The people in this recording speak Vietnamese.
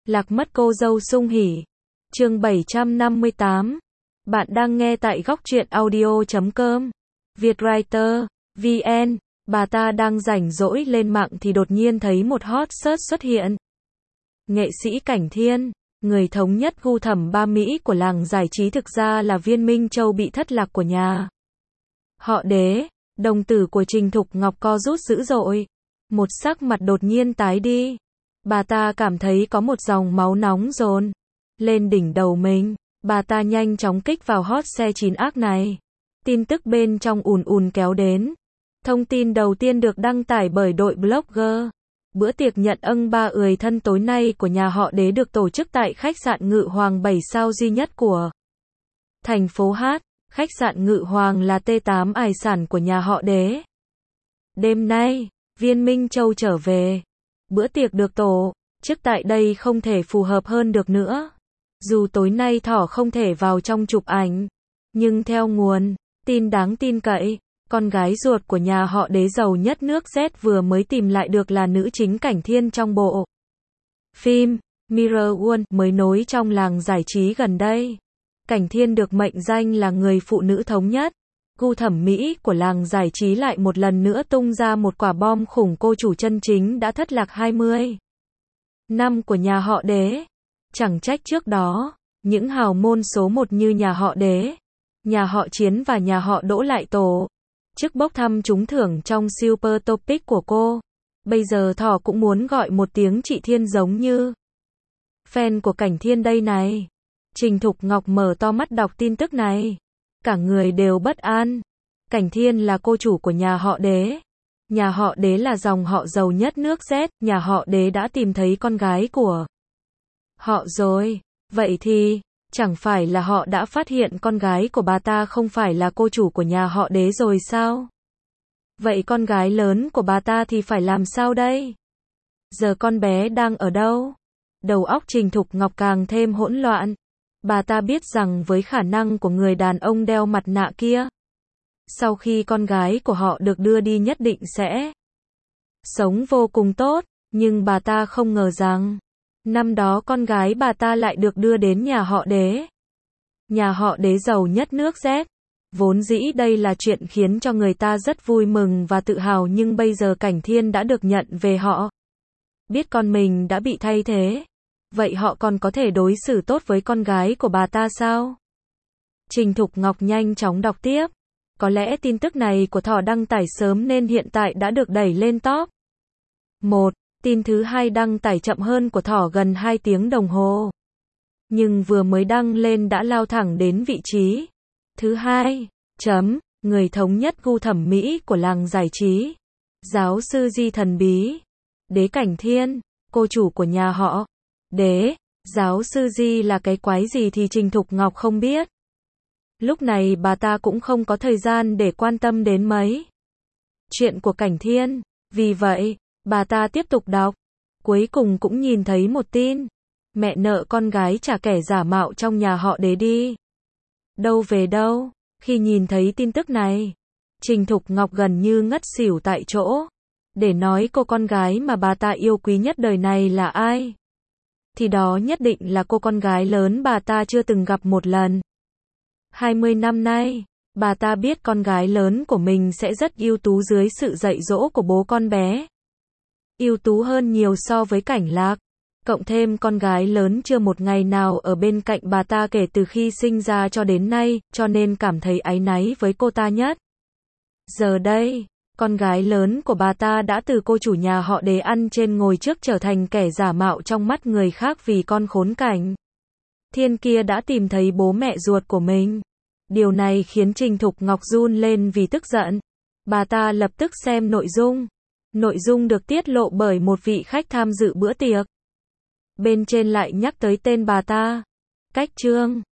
Lạc mất cô dâu sung hỉ. Chương 758. Bạn đang nghe tại góc truyện audio.com. Vietwriter, VN. Bà ta đang rảnh rỗi lên mạng thì đột nhiên thấy một hot search xuất hiện. Nghệ sĩ Cảnh Thiên, người thống nhất gu thẩm ba Mỹ của làng giải trí thực ra là Viên Minh Châu bị thất lạc của nhà họ Đế. Đồng tử của Trình Thục Ngọc co rút dữ dội. Một sắc mặt đột nhiên tái đi. Bà ta cảm thấy có một dòng máu nóng dồn lên đỉnh đầu mình. Bà ta nhanh chóng kích vào hot xe 9 ác này. Tin tức bên trong ùn ùn kéo đến. Thông tin đầu tiên được đăng tải bởi đội blogger. Bữa tiệc nhận ân ba ười thân tối nay của nhà họ Đế được tổ chức tại khách sạn Ngự Hoàng 7 sao duy nhất của thành phố Hát. Khách sạn Ngự Hoàng là T8 tài sản của nhà họ Đế. Đêm nay, Viên Minh Châu trở về. Bữa tiệc được tổ chức tại đây không thể phù hợp hơn được nữa. Dù tối nay Thỏ không thể vào trong chụp ảnh, nhưng theo nguồn tin đáng tin cậy, con gái ruột của nhà họ Đế giàu nhất nước Z vừa mới tìm lại được là nữ chính Cảnh Thiên trong bộ phim Mirror World mới nối trong làng giải trí gần đây. Cảnh Thiên được mệnh danh là người phụ nữ thống nhất gu thẩm mỹ của làng giải trí lại một lần nữa tung ra một quả bom khủng. Cô chủ chân chính đã thất lạc 20 năm của nhà họ Đế. Chẳng trách trước đó, những hào môn số 1 như nhà họ Đế, nhà họ Chiến và nhà họ Đỗ lại tổ chức bốc thăm trúng thưởng trong Super Topic của cô. Bây giờ Thỏ cũng muốn gọi một tiếng chị Thiên giống như fan của Cảnh Thiên đây này. Trình Thục Ngọc mở to mắt đọc tin tức này. Cả người đều bất an. Cảnh Thiên là cô chủ của nhà họ Đế. Nhà họ Đế là dòng họ giàu nhất nước Z. Nhà họ Đế đã tìm thấy con gái của họ rồi. Vậy thì, chẳng phải là họ đã phát hiện con gái của bà ta không phải là cô chủ của nhà họ Đế rồi sao? Vậy con gái lớn của bà ta thì phải làm sao đây? Giờ con bé đang ở đâu? Đầu óc Trình Thục Ngọc càng thêm hỗn loạn. Bà ta biết rằng với khả năng của người đàn ông đeo mặt nạ kia, sau khi con gái của họ được đưa đi nhất định sẽ sống vô cùng tốt, nhưng bà ta không ngờ rằng năm đó con gái bà ta lại được đưa đến nhà họ Đế. Nhà họ Đế giàu nhất nước Z. Vốn dĩ đây là chuyện khiến cho người ta rất vui mừng và tự hào, nhưng bây giờ Cảnh Thiên đã được nhận về họ. Biết con mình đã bị thay thế. Vậy họ còn có thể đối xử tốt với con gái của bà ta sao? Trình Thục Ngọc nhanh chóng đọc tiếp. Có lẽ tin tức này của Thỏ đăng tải sớm nên hiện tại đã được đẩy lên top 1. Tin thứ hai đăng tải chậm hơn của Thỏ gần 2 tiếng đồng hồ. Nhưng vừa mới đăng lên đã lao thẳng đến vị trí thứ hai. Người thống nhất gu thẩm mỹ của làng giải trí. Giáo sư Di thần bí. Đế Cảnh Thiên, cô chủ của nhà họ Đế. Giáo sư Di là cái quái gì thì Trình Thục Ngọc không biết. Lúc này bà ta cũng không có thời gian để quan tâm đến mấy chuyện của Cảnh Thiên. Vì vậy, bà ta tiếp tục đọc. Cuối cùng cũng nhìn thấy một tin. Mẹ nợ con gái trả kẻ giả mạo trong nhà họ Đế đi. Đâu về đâu. Khi nhìn thấy tin tức này, Trình Thục Ngọc gần như ngất xỉu tại chỗ. Để nói cô con gái mà bà ta yêu quý nhất đời này là ai, thì đó nhất định là cô con gái lớn bà ta chưa từng gặp một lần. 20 năm nay, bà ta biết con gái lớn của mình sẽ rất ưu tú dưới sự dạy dỗ của bố con bé. Ưu tú hơn nhiều so với Cảnh Lạc. Cộng thêm con gái lớn chưa một ngày nào ở bên cạnh bà ta kể từ khi sinh ra cho đến nay, cho nên cảm thấy áy náy với cô ta nhất. Giờ đây, con gái lớn của bà ta đã từ cô chủ nhà họ Đế ăn trên ngồi trước trở thành kẻ giả mạo trong mắt người khác vì con khốn Cảnh Thiên kia đã tìm thấy bố mẹ ruột của mình. Điều này khiến Trình Thục Ngọc run lên vì tức giận. Bà ta lập tức xem nội dung. Nội dung được tiết lộ bởi một vị khách tham dự bữa tiệc. Bên trên lại nhắc tới tên bà ta. Cách chương